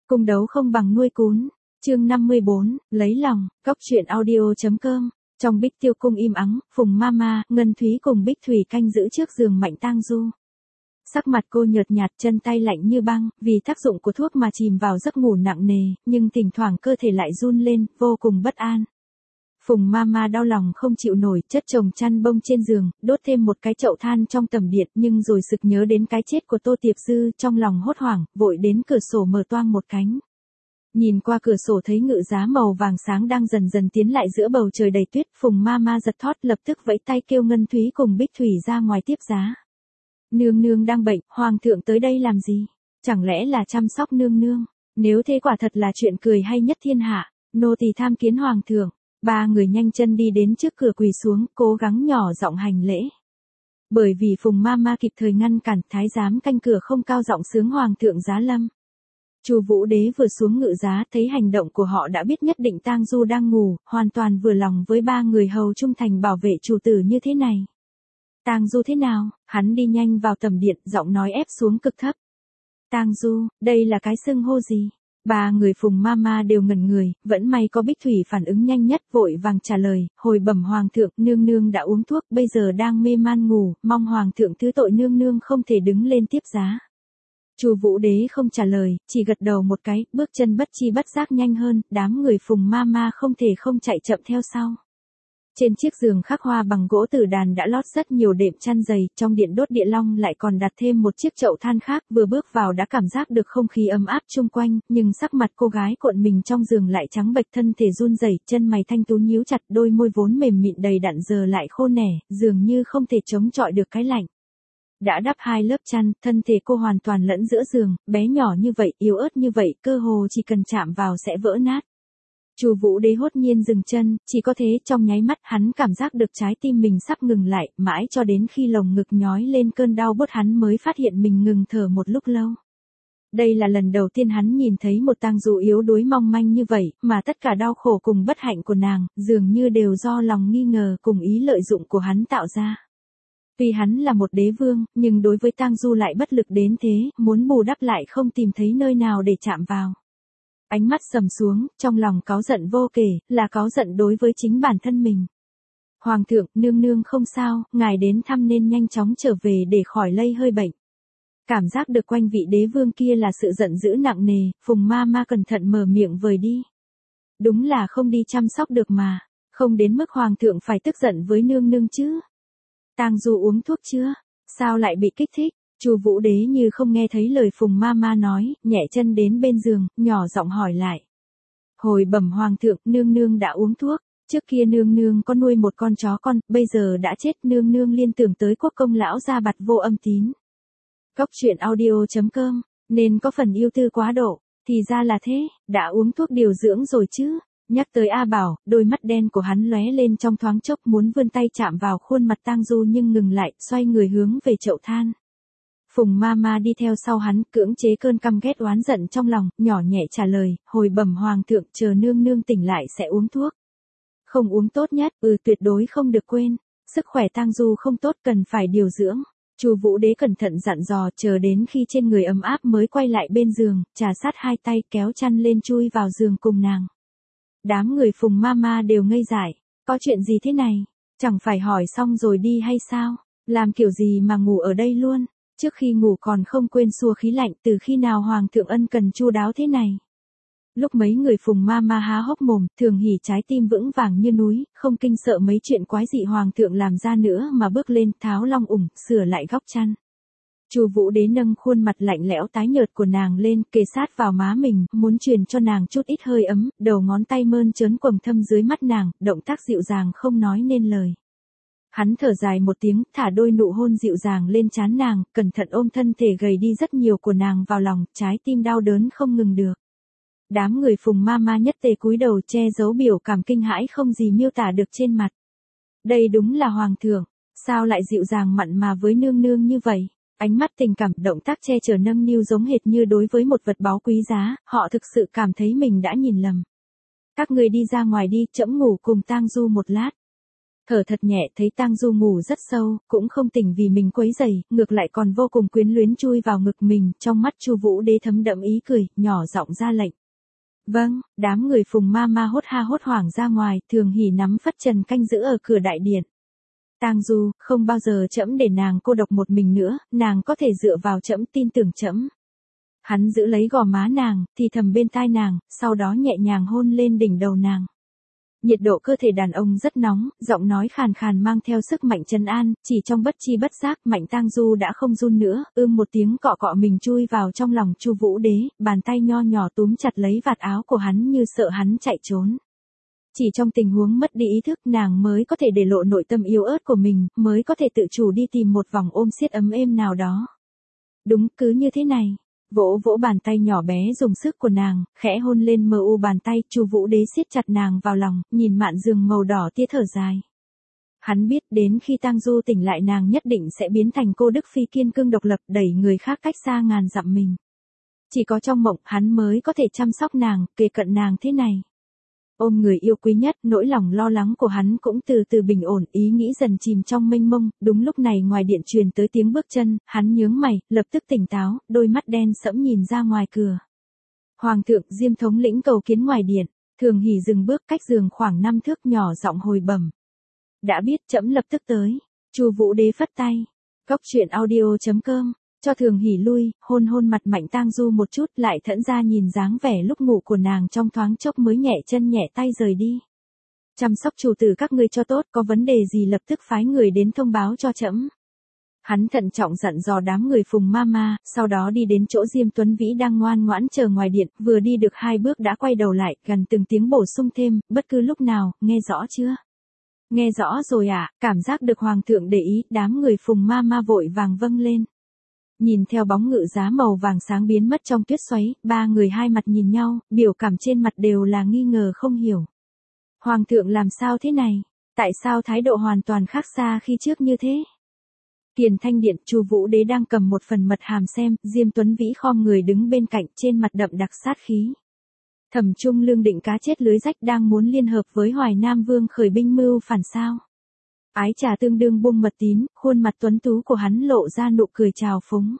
Cung đấu không bằng nuôi cún. Chương 54, lấy lòng, Cóc truyện audio.com. Trong Bích Tiêu cung im ắng, Phùng Mama, Ngân Thúy cùng Bích Thủy canh giữ trước giường Mạnh Tang Du. Sắc mặt cô nhợt nhạt, chân tay lạnh như băng, vì tác dụng của thuốc mà chìm vào giấc ngủ nặng nề, nhưng thỉnh thoảng cơ thể lại run lên, vô cùng bất an. Phùng Mama đau lòng không chịu nổi, chất chồng chăn bông trên giường, đốt thêm một cái chậu than trong tầm điện, nhưng rồi sực nhớ đến cái chết của Tô Tiệp Dư, trong lòng hốt hoảng, vội đến cửa sổ mở toang một cánh. Nhìn qua cửa sổ thấy ngự giá màu vàng sáng đang dần dần tiến lại giữa bầu trời đầy tuyết, Phùng Mama giật thót, lập tức vẫy tay kêu Ngân Thúy cùng Bích Thủy ra ngoài tiếp giá. Nương nương đang bệnh, hoàng thượng tới đây làm gì? Chẳng lẽ là chăm sóc nương nương? Nếu thế quả thật là chuyện cười hay nhất thiên hạ. Nô tỳ tham kiến hoàng thượng. Ba người nhanh chân đi đến trước cửa quỳ xuống, cố gắng nhỏ giọng hành lễ. Bởi vì Phùng Mama kịp thời ngăn cản, thái giám canh cửa không cao giọng sướng hoàng thượng giá lâm. Chu Vũ Đế vừa xuống ngự giá, thấy hành động của họ đã biết nhất định Tang Du đang ngủ, hoàn toàn vừa lòng với ba người hầu trung thành bảo vệ chủ tử như thế này. Tang Du thế nào? Hắn đi nhanh vào tầm điện, giọng nói ép xuống cực thấp. Tang Du, đây là cái xưng hô gì? Ba người Phùng Mama đều ngẩn người, vẫn may có Bích Thủy phản ứng nhanh nhất, vội vàng trả lời, hồi bẩm hoàng thượng, nương nương đã uống thuốc, bây giờ đang mê man ngủ, mong hoàng thượng thứ tội nương nương không thể đứng lên tiếp giá. Chu Vũ Đế không trả lời, chỉ gật đầu một cái, bước chân bất chi bất giác nhanh hơn, đám người Phùng Mama không thể không chạy chậm theo sau. Trên chiếc giường khắc hoa bằng gỗ tử đàn đã lót rất nhiều đệm chăn dày, trong điện đốt địa long lại còn đặt thêm một chiếc chậu than khác, vừa bước vào đã cảm giác được không khí ấm áp chung quanh, nhưng sắc mặt cô gái cuộn mình trong giường lại trắng bệch, thân thể run rẩy, chân mày thanh tú nhíu chặt, đôi môi vốn mềm mịn đầy đặn giờ lại khô nẻ, dường như không thể chống chọi được cái lạnh. Đã đắp hai lớp chăn, thân thể cô hoàn toàn lẫn giữa giường, bé nhỏ như vậy, yếu ớt như vậy, cơ hồ chỉ cần chạm vào sẽ vỡ nát. Chu Vũ Đế hốt nhiên dừng chân, chỉ có thế trong nháy mắt hắn cảm giác được trái tim mình sắp ngừng lại, mãi cho đến khi lồng ngực nhói lên cơn đau buốt hắn mới phát hiện mình ngừng thở một lúc lâu. Đây là lần đầu tiên hắn nhìn thấy một Tang Du yếu đuối mong manh như vậy, mà tất cả đau khổ cùng bất hạnh của nàng, dường như đều do lòng nghi ngờ cùng ý lợi dụng của hắn tạo ra. Tuy hắn là một đế vương, nhưng đối với Tang Du lại bất lực đến thế, muốn bù đắp lại không tìm thấy nơi nào để chạm vào. Ánh mắt sầm xuống, trong lòng cáu giận vô kể, là cáu giận đối với chính bản thân mình. Hoàng thượng, nương nương không sao, ngài đến thăm nên nhanh chóng trở về để khỏi lây hơi bệnh. Cảm giác được quanh vị đế vương kia là sự giận dữ nặng nề, Phùng Mama cẩn thận mở miệng vời đi. Đúng là không đi chăm sóc được mà, không đến mức hoàng thượng phải tức giận với nương nương chứ. Tang Du uống thuốc chưa? Sao lại bị kích thích? Chu Vũ Đế như không nghe thấy lời Phùng Mama nói, nhẹ chân đến bên giường, nhỏ giọng hỏi lại. Hồi bẩm hoàng thượng, nương nương đã uống thuốc, trước kia nương nương có nuôi một con chó con, bây giờ đã chết, nương nương liên tưởng tới quốc công lão gia Bạt Vô Âm Tín. Cóc truyện audio.com, nên có phần yêu tư quá độ, thì ra là thế, đã uống thuốc điều dưỡng rồi chứ. Nhắc tới A Bảo, đôi mắt đen của hắn lóe lên trong thoáng chốc, muốn vươn tay chạm vào khuôn mặt Tang Du nhưng ngừng lại, xoay người hướng về chậu than. Phùng Mama đi theo sau hắn, cưỡng chế cơn căm ghét oán giận trong lòng, nhỏ nhẹ trả lời, hồi bẩm hoàng thượng, chờ nương nương tỉnh lại sẽ uống thuốc. Không uống tốt nhất, tuyệt đối không được quên, sức khỏe Tang Du không tốt, cần phải điều dưỡng. Chu Vũ Đế cẩn thận dặn dò, chờ đến khi trên người ấm áp mới quay lại bên giường, trà sát hai tay kéo chăn lên chui vào giường cùng nàng. Đám người Phùng Mama đều ngây dại, có chuyện gì thế này, chẳng phải hỏi xong rồi đi hay sao, làm kiểu gì mà ngủ ở đây luôn. Trước khi ngủ còn không quên xua khí lạnh, từ khi nào hoàng thượng ân cần chu đáo thế này. Lúc mấy người Phùng Mama há hốc mồm, Thường Hỉ trái tim vững vàng như núi, không kinh sợ mấy chuyện quái dị hoàng thượng làm ra nữa mà bước lên, tháo long ủng, sửa lại góc chăn. Chu Vũ Đế nâng khuôn mặt lạnh lẽo tái nhợt của nàng lên, kề sát vào má mình, muốn truyền cho nàng chút ít hơi ấm, đầu ngón tay mơn trớn quầng thâm dưới mắt nàng, động tác dịu dàng không nói nên lời. Hắn thở dài một tiếng, thả đôi nụ hôn dịu dàng lên trán nàng, cẩn thận ôm thân thể gầy đi rất nhiều của nàng vào lòng, trái tim đau đớn không ngừng được. Đám người Phùng Mama nhất tề cúi đầu che giấu biểu cảm kinh hãi không gì miêu tả được trên mặt. Đây đúng là hoàng thượng, sao lại dịu dàng mặn mà với nương nương như vậy? Ánh mắt tình cảm, động tác che chở nâng niu giống hệt như đối với một vật báu quý giá, họ thực sự cảm thấy mình đã nhìn lầm. Các người đi ra ngoài đi, trẫm ngủ cùng Tang Du một lát. Thở thật nhẹ thấy Tang Du ngủ rất sâu, cũng không tỉnh vì mình quấy rầy, ngược lại còn vô cùng quyến luyến chui vào ngực mình, trong mắt Chu Vũ Đế thấm đẫm ý cười, nhỏ giọng ra lệnh. Vâng, đám người Phùng Mama hốt ha hốt hoảng ra ngoài, Thường Hỷ nắm phất trần canh giữ ở cửa đại điện. Tang Du, không bao giờ trẫm để nàng cô độc một mình nữa, nàng có thể dựa vào trẫm, tin tưởng trẫm. Hắn giữ lấy gò má nàng, thì thầm bên tai nàng, sau đó nhẹ nhàng hôn lên đỉnh đầu nàng. Nhiệt độ cơ thể đàn ông rất nóng, giọng nói khàn khàn mang theo sức mạnh trấn an, chỉ trong bất chi bất giác, Mạnh Tang Du đã không run nữa, một tiếng cọ cọ mình chui vào trong lòng Chu Vũ Đế, bàn tay nho nhỏ túm chặt lấy vạt áo của hắn như sợ hắn chạy trốn. Chỉ trong tình huống mất đi ý thức nàng mới có thể để lộ nội tâm yếu ớt của mình, mới có thể tự chủ đi tìm một vòng ôm siết ấm êm nào đó. Đúng, cứ như thế này. Vỗ vỗ bàn tay nhỏ bé dùng sức của nàng, khẽ hôn lên mờ u bàn tay, Chu Vũ Đế siết chặt nàng vào lòng, nhìn mạn giường màu đỏ tia thở dài. Hắn biết đến khi Tang Du tỉnh lại nàng nhất định sẽ biến thành cô Đức Phi kiên cương độc lập, đẩy người khác cách xa ngàn dặm mình. Chỉ có trong mộng hắn mới có thể chăm sóc nàng, kề cận nàng thế này. Ôm người yêu quý nhất, nỗi lòng lo lắng của hắn cũng từ từ bình ổn, ý nghĩ dần chìm trong mênh mông, đúng lúc này ngoài điện truyền tới tiếng bước chân, hắn nhướng mày, lập tức tỉnh táo, đôi mắt đen sẫm nhìn ra ngoài cửa. Hoàng thượng, Diêm thống lĩnh cầu kiến ngoài điện, Thường Hỷ dừng bước cách giường khoảng 5 thước nhỏ giọng hồi bẩm. Đã biết, trẫm lập tức tới. Chu Vũ Đế phất tay. Cốc truyện audio.com cho Thường Hỷ lui, hôn hôn mặt Mạnh Tang Du một chút, lại thẫn ra nhìn dáng vẻ lúc ngủ của nàng trong thoáng chốc mới nhẹ chân nhẹ tay rời đi. Chăm sóc chủ tử các ngươi cho tốt, có vấn đề gì lập tức phái người đến thông báo cho trẫm. Hắn thận trọng dặn dò đám người Phùng Mama, sau đó đi đến chỗ Diêm Tuấn Vĩ đang ngoan ngoãn chờ ngoài điện, vừa đi được 2 bước đã quay đầu lại, gần từng tiếng bổ sung thêm, bất cứ lúc nào, nghe rõ chưa? Nghe rõ rồi ạ, cảm giác được Hoàng thượng để ý, đám người Phùng Mama vội vàng vâng lên. Nhìn theo bóng ngự giá màu vàng sáng biến mất trong tuyết xoáy, 3 người hai mặt nhìn nhau, biểu cảm trên mặt đều là nghi ngờ không hiểu. Hoàng thượng làm sao thế này? Tại sao thái độ hoàn toàn khác xa khi trước như thế? Tiền Thanh Điện, Chu Vũ Đế đang cầm một phần mật hàm xem, Diêm Tuấn Vĩ khom người đứng bên cạnh, trên mặt đậm đặc sát khí. Thẩm Trung Lương định cá chết lưới rách đang muốn liên hợp với Hoài Nam Vương khởi binh mưu phản sao? Ái Trà tương đương buông mật tín, khuôn mặt tuấn tú của hắn lộ ra nụ cười trào phúng.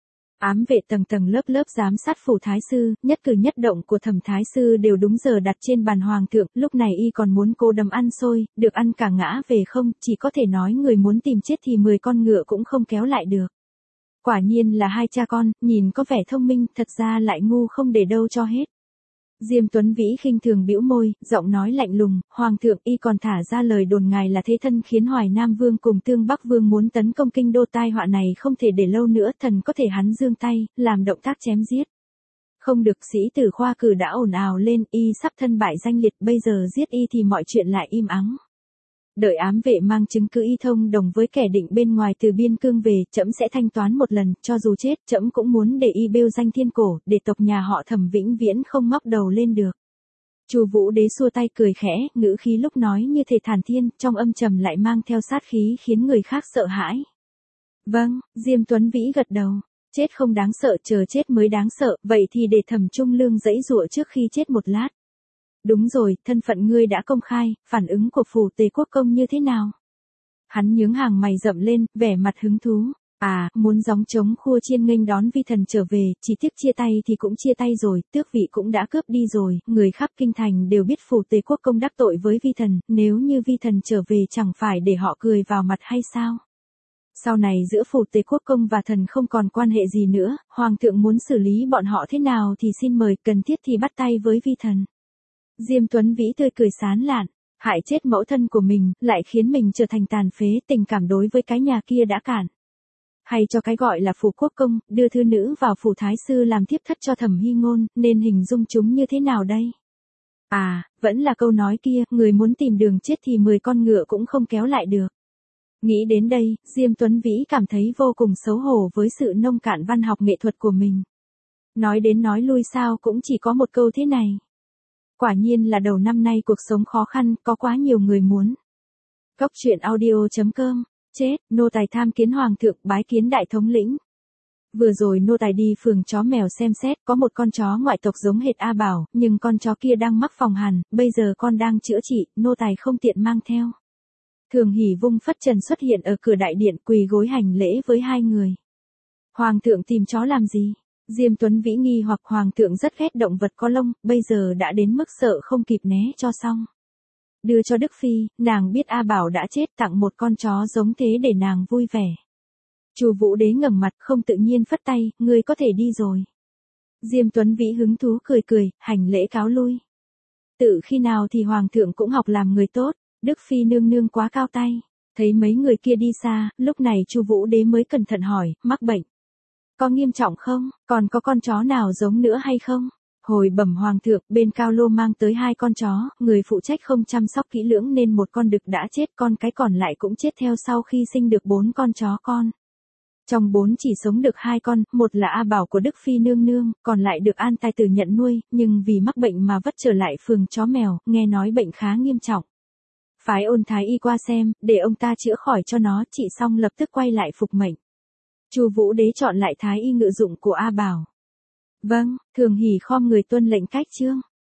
Ám vệ tầng tầng lớp lớp giám sát phủ thái sư, nhất cử nhất động của Thẩm thái sư đều đúng giờ đặt trên bàn hoàng thượng, lúc này y còn muốn cô đầm ăn xôi, được ăn cả ngã về không, chỉ có thể nói người muốn tìm chết thì 10 con ngựa cũng không kéo lại được. Quả nhiên là hai cha con, nhìn có vẻ thông minh, thật ra lại ngu không để đâu cho hết. Diêm Tuấn Vĩ khinh thường bĩu môi, giọng nói lạnh lùng, Hoàng thượng y còn thả ra lời đồn ngài là thế thân khiến Hoài Nam Vương cùng Tương Bắc Vương muốn tấn công kinh đô, tai họa này không thể để lâu nữa, thần có thể hắn giương tay, làm động tác chém giết. Không được, sĩ tử Khoa Cử đã ồn ào lên, y sắp thân bại danh liệt, bây giờ giết y thì mọi chuyện lại im ắng. Đợi ám vệ mang chứng cứ y thông đồng với kẻ định bên ngoài từ biên cương về, trẫm sẽ thanh toán một lần, cho dù chết, trẫm cũng muốn để y bêu danh thiên cổ, để tộc nhà họ Thẩm vĩnh viễn không ngóc đầu lên được. Chu Vũ Đế xua tay cười khẽ, ngữ khí lúc nói như thể thản thiên, trong âm trầm lại mang theo sát khí khiến người khác sợ hãi. Vâng, Diêm Tuấn Vĩ gật đầu. Chết không đáng sợ, chờ chết mới đáng sợ, vậy thì để Thẩm Trung Lương giãy giụa trước khi chết một lát. Đúng rồi, thân phận ngươi đã công khai, phản ứng của phủ Tề Quốc công như thế nào? Hắn nhướng hàng mày rậm lên, vẻ mặt hứng thú. À, muốn gióng trống khua chiên nghênh đón vi thần trở về, chỉ tiếc chia tay thì cũng chia tay rồi, tước vị cũng đã cướp đi rồi, người khắp kinh thành đều biết phủ Tề Quốc công đắc tội với vi thần, nếu như vi thần trở về chẳng phải để họ cười vào mặt hay sao? Sau này giữa phủ Tề Quốc công và thần không còn quan hệ gì nữa, Hoàng thượng muốn xử lý bọn họ thế nào thì xin mời, cần thiết thì bắt tay với vi thần. Diêm Tuấn Vĩ tươi cười sán lạn, hại chết mẫu thân của mình, lại khiến mình trở thành tàn phế, tình cảm đối với cái nhà kia đã cạn. Hay cho cái gọi là phủ quốc công, đưa thư nữ vào phủ thái sư làm thiếp thất cho Thẩm Hy Ngôn, nên hình dung chúng như thế nào đây? À, vẫn là câu nói kia, người muốn tìm đường chết thì 10 con ngựa cũng không kéo lại được. Nghĩ đến đây, Diêm Tuấn Vĩ cảm thấy vô cùng xấu hổ với sự nông cạn văn học nghệ thuật của mình. Nói đến nói lui sao cũng chỉ có một câu thế này. Quả nhiên là đầu năm nay cuộc sống khó khăn, có quá nhiều người muốn. Cốc truyện audio.com, chết, nô tài tham kiến Hoàng thượng, bái kiến đại thống lĩnh. Vừa rồi nô tài đi phường chó mèo xem xét, có một con chó ngoại tộc giống hệt A Bảo, nhưng con chó kia đang mắc phòng hàn, bây giờ con đang chữa trị, nô tài không tiện mang theo. Thường Hỷ vung phất trần xuất hiện ở cửa đại điện, quỳ gối hành lễ với hai người. Hoàng thượng tìm chó làm gì? Diêm Tuấn Vĩ nghi hoặc hoàng thượng rất ghét động vật có lông, bây giờ đã đến mức sợ không kịp né cho xong. Đưa cho Đức Phi, nàng biết A Bảo đã chết, tặng một con chó giống thế để nàng vui vẻ. Chu Vũ Đế ngẩng mặt không tự nhiên phất tay, ngươi có thể đi rồi. Diêm Tuấn Vĩ hứng thú cười cười, hành lễ cáo lui. Tự khi nào thì hoàng thượng cũng học làm người tốt, Đức Phi nương nương quá cao tay. Thấy mấy người kia đi xa, lúc này Chu Vũ Đế mới cẩn thận hỏi, mắc bệnh. Có nghiêm trọng không, còn có con chó nào giống nữa hay không? Hồi bẩm hoàng thượng, bên Cao Lô mang tới 2 con chó, người phụ trách không chăm sóc kỹ lưỡng nên một con đực đã chết, con cái còn lại cũng chết theo sau khi sinh được 4 con chó con. Trong 4 chỉ sống được 2 con, một là A Bảo của Đức Phi nương nương, còn lại được An Tài Tử nhận nuôi, nhưng vì mắc bệnh mà vất trở lại phường chó mèo, nghe nói bệnh khá nghiêm trọng. Phái Ôn thái y qua xem, để ông ta chữa khỏi cho nó, trị xong lập tức quay lại phục mệnh. Chu Vũ Đế chọn lại thái y ngự dụng của A Bảo. Vâng, Thường Hỷ khom người tuân lệnh cách chương.